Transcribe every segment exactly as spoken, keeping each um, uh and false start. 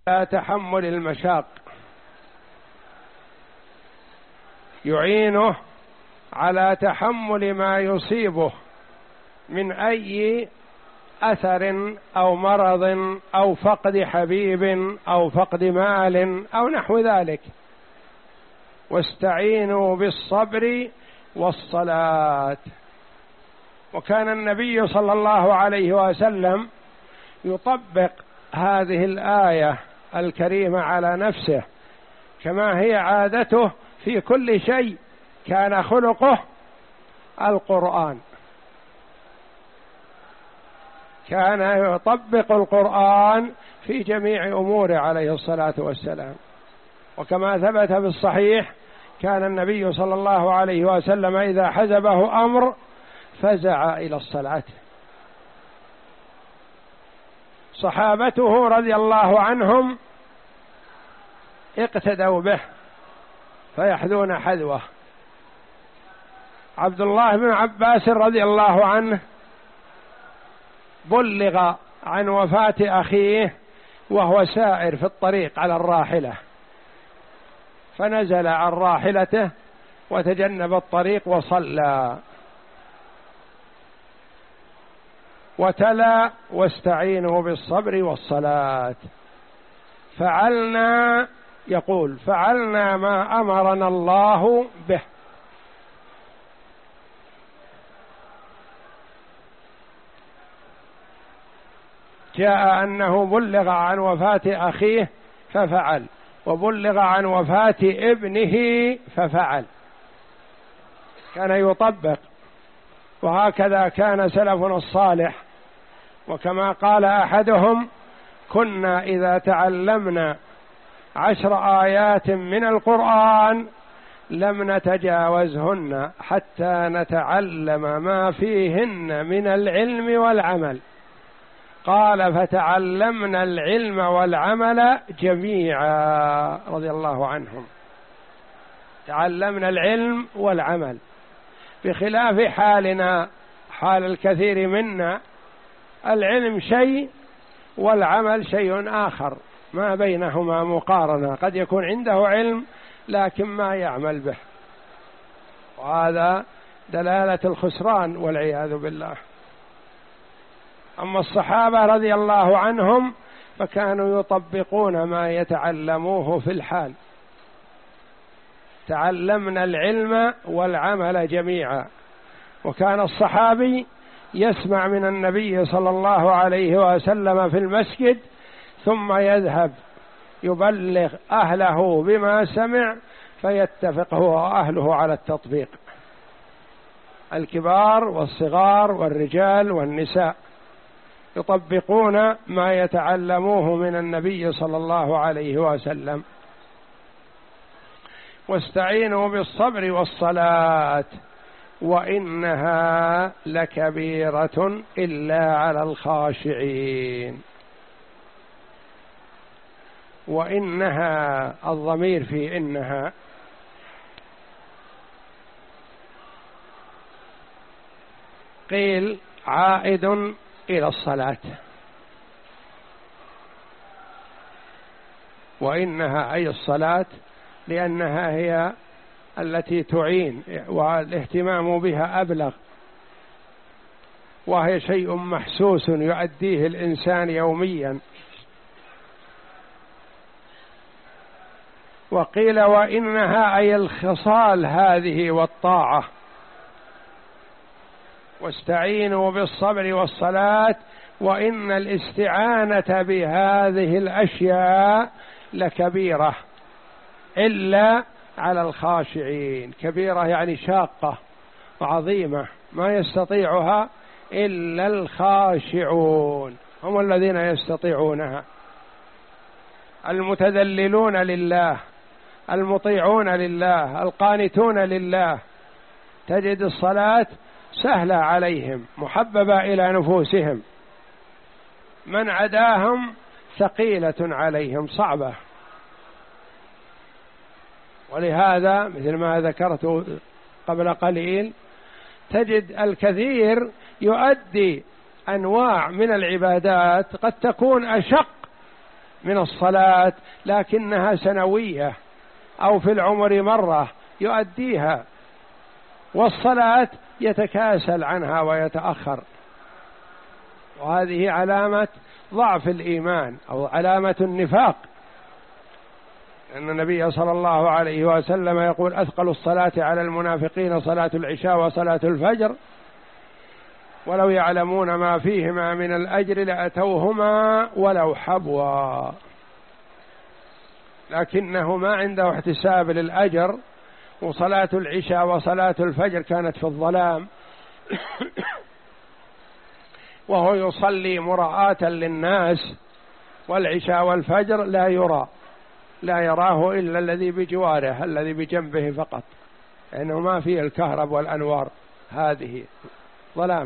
على تحمل المشاق، يعينه على تحمل ما يصيبه من أي أثر أو مرض أو فقد حبيب أو فقد مال أو نحو ذلك. واستعينوا بالصبر والصلاة. وكان النبي صلى الله عليه وسلم يطبق هذه الآية الكريمة على نفسه، كما هي عادته في كل شيء، كان خلقه القرآن، كان يطبق القرآن في جميع أموره عليه الصلاة والسلام. وكما ثبت في الصحيح كان النبي صلى الله عليه وسلم إذا حزبه أمر فزع إلى الصلاة. صحابته رضي الله عنهم اقتدوا به فيحذون حذوه. عبد الله بن عباس رضي الله عنه بلغ عن وفاة أخيه وهو سائر في الطريق على الراحلة، فنزل عن راحلته وتجنب الطريق وصلى وتلا واستعينوا بالصبر والصلاة. فعلنا، يقول فعلنا ما أمرنا الله به. جاء أنه بلغ عن وفاة أخيه ففعل، وبلغ عن وفاة ابنه ففعل، كان يطبق. وهكذا كان سلفنا الصالح. وكما قال أحدهم: كنا إذا تعلمنا عشر آيات من القرآن لم نتجاوزهن حتى نتعلم ما فيهن من العلم والعمل. قال: فتعلمنا العلم والعمل جميعا رضي الله عنهم. تعلمنا العلم والعمل، بخلاف حالنا، حال الكثير منا العلم شيء والعمل شيء آخر، ما بينهما مقارنة. قد يكون عنده علم لكن ما يعمل به، وهذا دلالة الخسران والعياذ بالله. أما الصحابة رضي الله عنهم فكانوا يطبقون ما يتعلموه في الحال. تعلمنا العلم والعمل جميعا. وكان الصحابي يسمع من النبي صلى الله عليه وسلم في المسجد ثم يذهب يبلغ أهله بما سمع، فيتفق هو وأهله على التطبيق، الكبار والصغار والرجال والنساء يطبقون ما يتعلموه من النبي صلى الله عليه وسلم. واستعينوا بالصبر والصلاة وإنها لكبيرة إلا على الخاشعين. وإنها، الضمير في إنها قيل عائد إلى الصلاة، وإنها أي الصلاة، لأنها هي التي تعين والاهتمام بها أبلغ، وهي شيء محسوس يؤديه الإنسان يوميا. وقيل وإنها أي الخصال هذه والطاعة. واستعينوا بالصبر والصلاة وإن الاستعانة بهذه الأشياء لكبيرة إلا على الخاشعين. كبيرة يعني شاقة وعظيمة ما يستطيعها إلا الخاشعون، هم الذين يستطيعونها، المتذللون لله، المطيعون لله، القانتون لله. تجد الصلاة سهلة عليهم، محببة إلى نفوسهم، من عداهم ثقيلة عليهم، صعبة. ولهذا مثل ما ذكرت قبل قليل تجد الكثير يؤدي أنواع من العبادات قد تكون أشق من الصلاة لكنها سنوية أو في العمر مرة يؤديها، والصلاة يتكاسل عنها ويتأخر، وهذه علامة ضعف الإيمان أو علامة النفاق، أن النبي صلى الله عليه وسلم يقول أثقل الصلاة على المنافقين صلاة العشاء وصلاة الفجر ولو يعلمون ما فيهما من الأجر لأتوهما ولو حبوا، لكنه ما عنده احتساب للأجر، وصلاة العشاء وصلاة الفجر كانت في الظلام وهو يصلي مراءة للناس، والعشاء والفجر لا يرى، لا يراه إلا الذي بجواره الذي بجنبه فقط، لأنه ما فيه الكهرب والأنوار، هذه ظلام.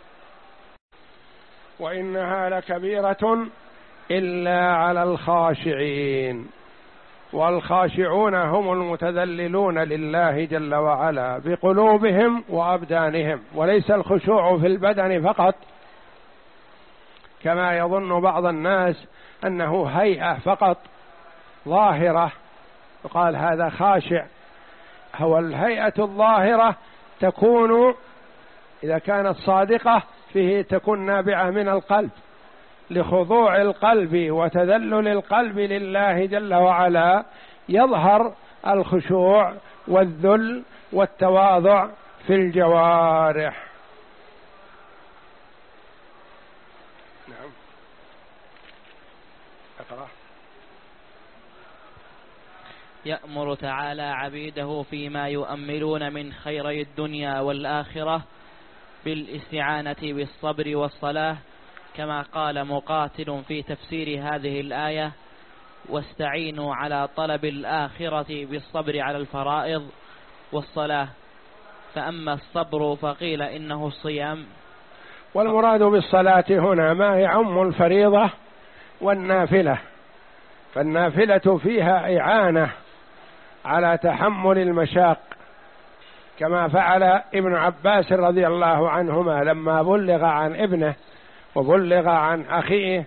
وإنها لكبيرة إلا على الخاشعين، والخاشعون هم المتذللون لله جل وعلا بقلوبهم وأبدانهم، وليس الخشوع في البدن فقط كما يظن بعض الناس أنه هيئة فقط ظاهرة يقال هذا خاشع. هو الهيئة الظاهرة تكون إذا كانت صادقة فيه تكون نابعة من القلب، لخضوع القلب وتذلل القلب لله جل وعلا يظهر الخشوع والذل والتواضع في الجوارح. نعم اقرأ. يأمر تعالى عبيده فيما يؤملون من خيري الدنيا والآخرة بالاستعانة بالصبر والصلاة، كما قال مقاتل في تفسير هذه الآية: واستعينوا على طلب الآخرة بالصبر على الفرائض والصلاة. فأما الصبر فقيل إنه الصيام. والمراد بالصلاة هنا ما يعم الفريضة والنافلة، فالنافلة فيها إعانة على تحمل المشاق، كما فعل ابن عباس رضي الله عنهما لما بلغ عن ابنه وبلغ عن أخيه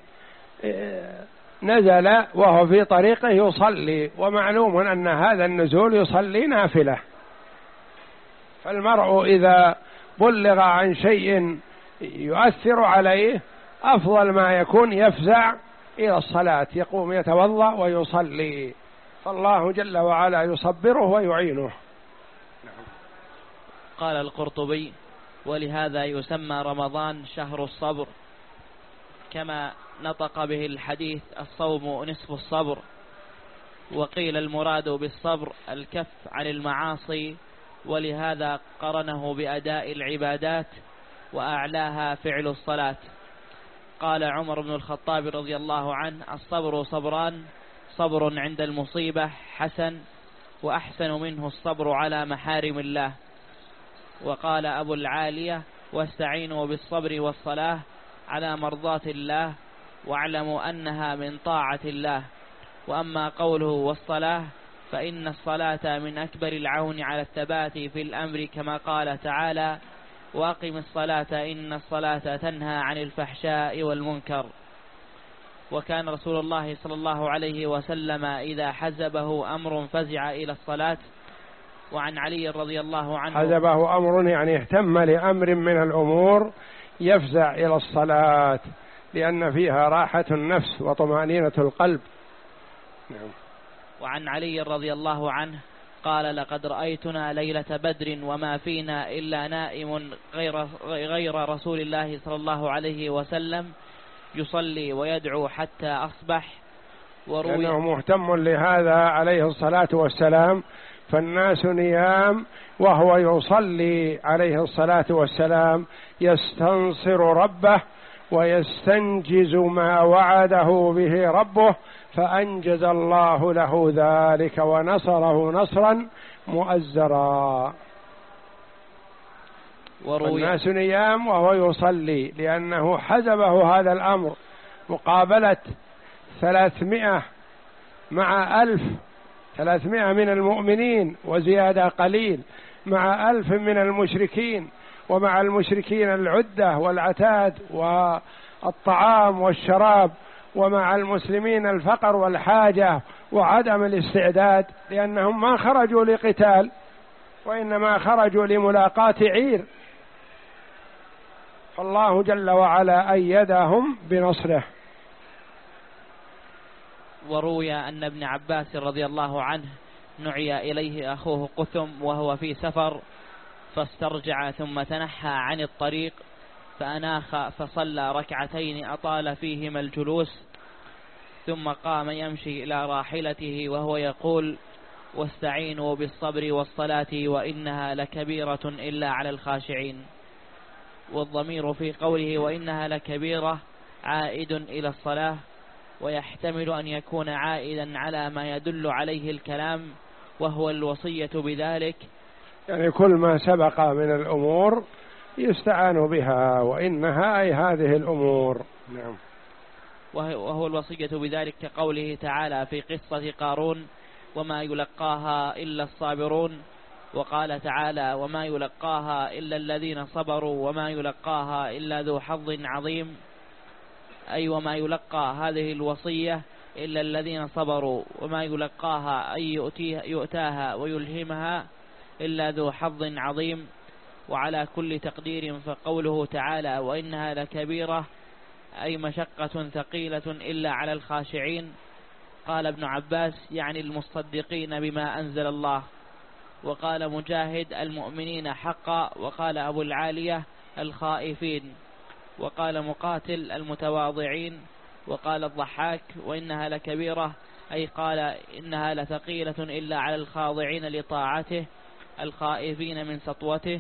نزل وهو في طريقه يصلي، ومعلوم أن هذا النزول يصلي نافلة، فالمرء إذا بلغ عن شيء يؤثر عليه أفضل ما يكون يفزع إلى الصلاة، يقوم يتوضأ ويصلي، فالله جل وعلا يصبره ويعينه. قال القرطبي: ولهذا يسمى رمضان شهر الصبر، كما نطق به الحديث: الصوم نصف الصبر. وقيل المراد بالصبر الكف عن المعاصي، ولهذا قرنه بأداء العبادات وأعلاها فعل الصلاة. قال عمر بن الخطاب رضي الله عنه: الصبر صبران، صبر عند المصيبة حسن، وأحسن منه الصبر على محارم الله. وقال أبو العالية: واستعينوا بالصبر والصلاة على مرضاة الله، واعلموا أنها من طاعة الله. وأما قوله والصلاة فإن الصلاة من أكبر العون على الثبات في الأمر، كما قال تعالى: وأقم الصلاة إن الصلاة تنهى عن الفحشاء والمنكر. وكان رسول الله صلى الله عليه وسلم إذا حزبه أمر فزع إلى الصلاة. وعن علي رضي الله عنه: حزبه أمر يعني اهتم لأمر من الأمور يفزع إلى الصلاة، لأن فيها راحة النفس وطمأنينة القلب. نعم. وعن علي رضي الله عنه قال: لقد رأيتنا ليلة بدر وما فينا إلا نائم غير, غير رسول الله صلى الله عليه وسلم يصلي ويدعو حتى أصبح. وروي لأنه مهتم لهذا عليه الصلاة والسلام، فالناس نيام وهو يصلي عليه الصلاة والسلام يستنصر ربه ويستنجز ما وعده به ربه، فأنجز الله له ذلك ونصره نصرا مؤزرا. والناس نيام وهو يصلي، لأنه حزبه هذا الأمر مقابلة ثلاثمائة مع ألف، ثلاثمائة من المؤمنين وزيادة قليل مع ألف من المشركين، ومع المشركين العدة والعتاد والطعام والشراب ومع المسلمين الفقر والحاجة وعدم الاستعداد، لأنهم ما خرجوا لقتال وإنما خرجوا لملاقاة عير، فالله جل وعلا أيدهم بنصره. وروي أن ابن عباس رضي الله عنه نعي إليه أخوه قثم وهو في سفر فاسترجع ثم تنحى عن الطريق فأناخ فصلى ركعتين أطال فيهما الجلوس، ثم قام يمشي إلى راحلته وهو يقول: واستعينوا بالصبر والصلاة وإنها لكبيرة إلا على الخاشعين. والضمير في قوله وإنها لكبيرة عائد إلى الصلاة، ويحتمل أن يكون عائدا على ما يدل عليه الكلام وهو الوصية بذلك، يعني كل ما سبق من الأمور يستعان بها، وإنها أي هذه الأمور. نعم. وهو الوصية بذلك كقوله تعالى في قصة قارون: وما يلقاها إلا الصابرون. وقال تعالى: وما يلقاها إلا الذين صبروا وما يلقاها إلا ذو حظ عظيم، أي وما يلقى هذه الوصية إلا الذين صبروا، وما يلقاها أي يؤتاها ويلهمها إلا ذو حظ عظيم. وعلى كل تقدير فقوله تعالى وإنها لكبيرة أي مشقة ثقيلة إلا على الخاشعين. قال ابن عباس يعني المصدقين بما أنزل الله. وقال مجاهد المؤمنين حقا. وقال أبو العالية الخائفين. وقال مقاتل المتواضعين. وقال الضحاك وإنها لكبيرة أي قال إنها لثقيلة إلا على الخاضعين لطاعته الخائفين من سطوته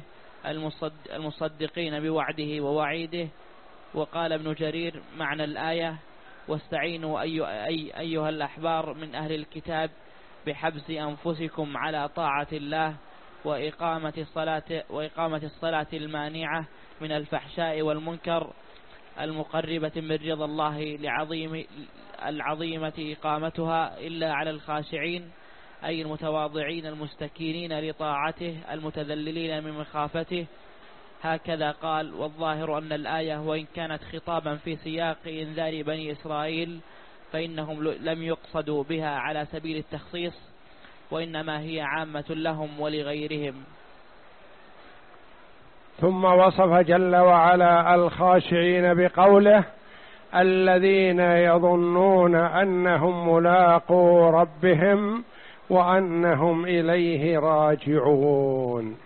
المصدقين بوعده ووعيده. وقال ابن جرير معنى الآية: واستعينوا أي أي أيها الأحبار من أهل الكتاب بحبس أنفسكم على طاعة الله وإقامة الصلاة وإقامة الصلاة المانعة من الفحشاء والمنكر المقربة من رضا الله لعظيم العظيمة إقامتها إلا على الخاشعين أي المتواضعين المستكينين لطاعته المتذللين من مخافته. هكذا قال. والظاهر أن الآية وإن كانت خطابا في سياق إنذار بني إسرائيل فإنهم لم يقصدوا بها على سبيل التخصيص، وإنما هي عامة لهم ولغيرهم. ثم وصف جل وعلا الخاشعين بقوله: الذين يظنون أنهم ملاقو ربهم وأنهم إليه راجعون.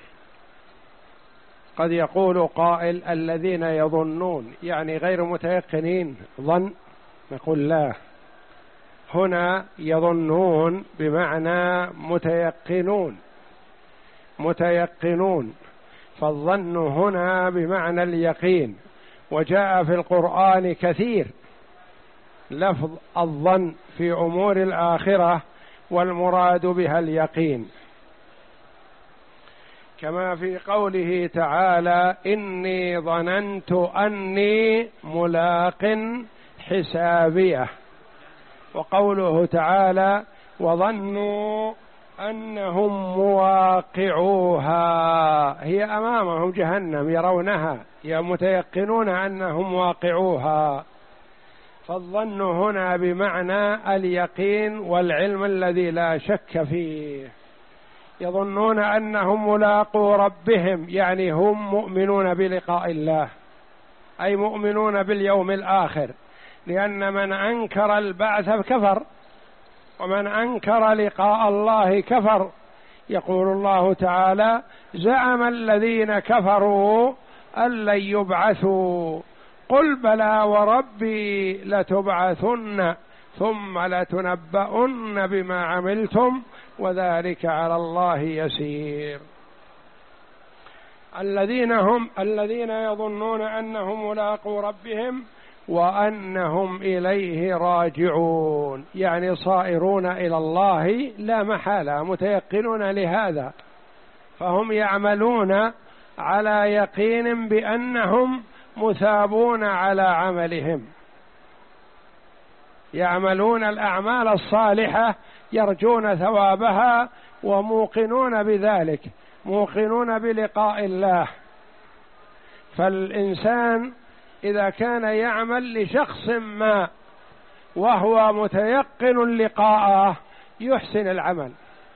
قد يقول قائل: الذين يظنون يعني غير متيقنين، ظن. نقول لا، هنا يظنون بمعنى متيقنون متيقنون فالظن هنا بمعنى اليقين. وجاء في القرآن كثير لفظ الظن في أمور الآخرة والمراد بها اليقين، كما في قوله تعالى: إني ظننت أني ملاق حسابيه. وقوله تعالى: وظنوا أنهم مواقعوها، هي أمامهم جهنم يرونها، متيقنون أنهم واقعوها. فالظن هنا بمعنى اليقين والعلم الذي لا شك فيه. يظنون أنهم ملاقو ربهم يعني هم مؤمنون بلقاء الله، أي مؤمنون باليوم الآخر، لأن من أنكر البعث كفر، ومن أنكر لقاء الله كفر. يقول الله تعالى: زعم الذين كفروا أن لن يبعثوا قل بلى وربي لتبعثن ثم لتنبؤن بما عملتم وذلك على الله يسير. الذين هم الذين يظنون أنهم ملاقو ربهم وأنهم إليه راجعون، يعني صائرون إلى الله لا محالة، متيقنون لهذا، فهم يعملون على يقين بأنهم مثابون على عملهم، يعملون الأعمال الصالحة يرجون ثوابها وموقنون بذلك، موقنون بلقاء الله. فالإنسان إذا كان يعمل لشخص ما وهو متيقن لقاءه يحسن العمل،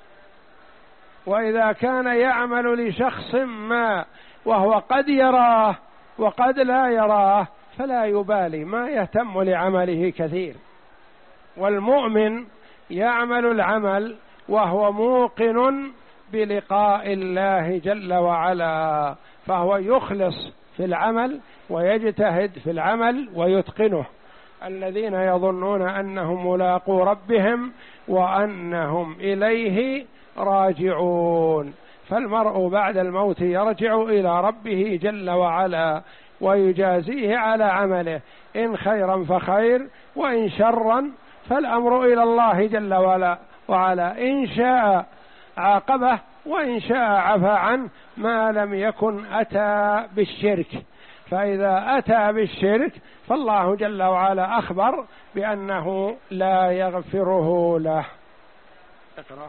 وإذا كان يعمل لشخص ما وهو قد يراه وقد لا يراه فلا يبالي، ما يهتم لعمله كثير. والمؤمن يعمل العمل وهو موقن بلقاء الله جل وعلا، فهو يخلص في العمل ويجتهد في العمل ويتقنه. الذين يظنون أنهم ملاقو ربهم وأنهم إليه راجعون. فالمرء بعد الموت يرجع إلى ربه جل وعلا ويجازيه على عمله، إن خيرا فخير وإن شرا فالأمر إلى الله جل وعلا، إن شاء عاقبه وإن شاء عفى عنه ما لم يكن أتى بالشرك. فإذا أتى بالشرك فالله جل وعلا أخبر بأنه لا يغفره له. اقرأ.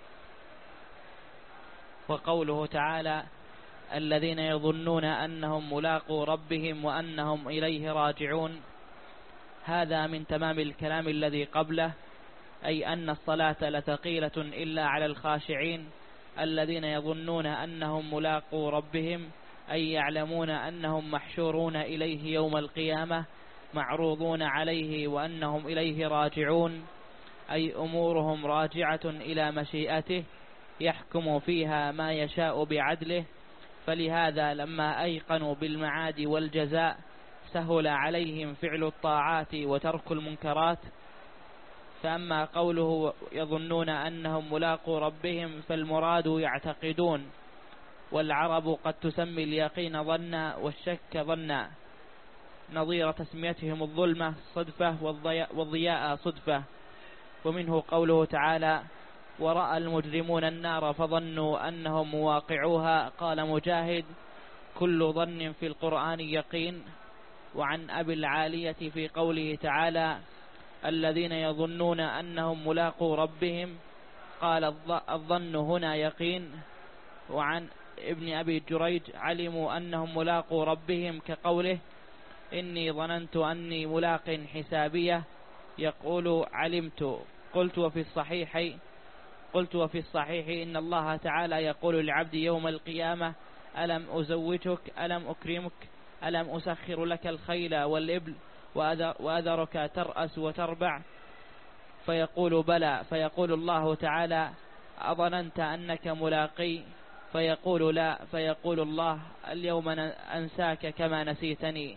وقوله تعالى الذين يظنون أنهم ملاقو ربهم وأنهم إليه راجعون، هذا من تمام الكلام الذي قبله، أي أن الصلاة لثقيلة إلا على الخاشعين الذين يظنون أنهم ملاقو ربهم، أي يعلمون أنهم محشورون إليه يوم القيامة معروضون عليه وأنهم إليه راجعون، أي أمورهم راجعة إلى مشيئته يحكم فيها ما يشاء بعدله. فلهذا لما أيقنوا بالمعاد والجزاء سهل عليهم فعل الطاعات وترك المنكرات. فأما قوله يظنون أنهم ملاقو ربهم فالمراد يعتقدون، والعرب قد تسمي اليقين ظنا والشك ظنا، نظير تسميتهم الظلمة صدفة والضياء صدفة. ومنه قوله تعالى ورأى المجرمون النار فظنوا أنهم مواقعوها، قال مجاهد كل ظن في القرآن يقين. وعن أبي العالية في قوله تعالى الذين يظنون أنهم ملاقو ربهم قال الظن هنا يقين. وعن ابن أبي جريج علموا أنهم ملاقو ربهم كقوله إني ظننت أني ملاق حسابية، يقول علمت. قلت وفي الصحيح قلت وفي الصحيح إن الله تعالى يقول للعبد يوم القيامة ألم أزوجك ألم أكرمك ألم أسخر لك الخيل والإبل وأذرك ترأس وتربع، فيقول بلى، فيقول الله تعالى أظننت أنك ملاقي، فيقول لا، فيقول الله اليوم أنساك كما نسيتني.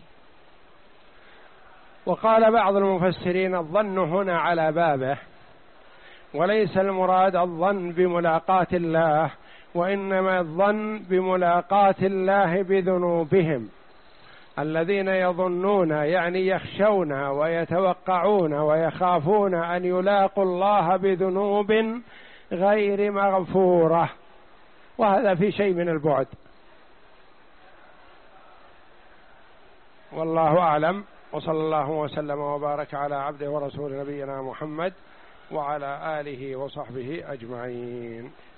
وقال بعض المفسرين الظن هنا على بابه، وليس المراد الظن بملاقاة الله، وإنما الظن بملاقاة الله بذنوبهم. الذين يظنون يعني يخشون ويتوقعون ويخافون أن يلاقوا الله بذنوب غير مغفورة، وهذا في شيء من البعد. والله أعلم، وصلى الله وسلم وبارك على عبده ورسول نبينا محمد وعلى آله وصحبه أجمعين.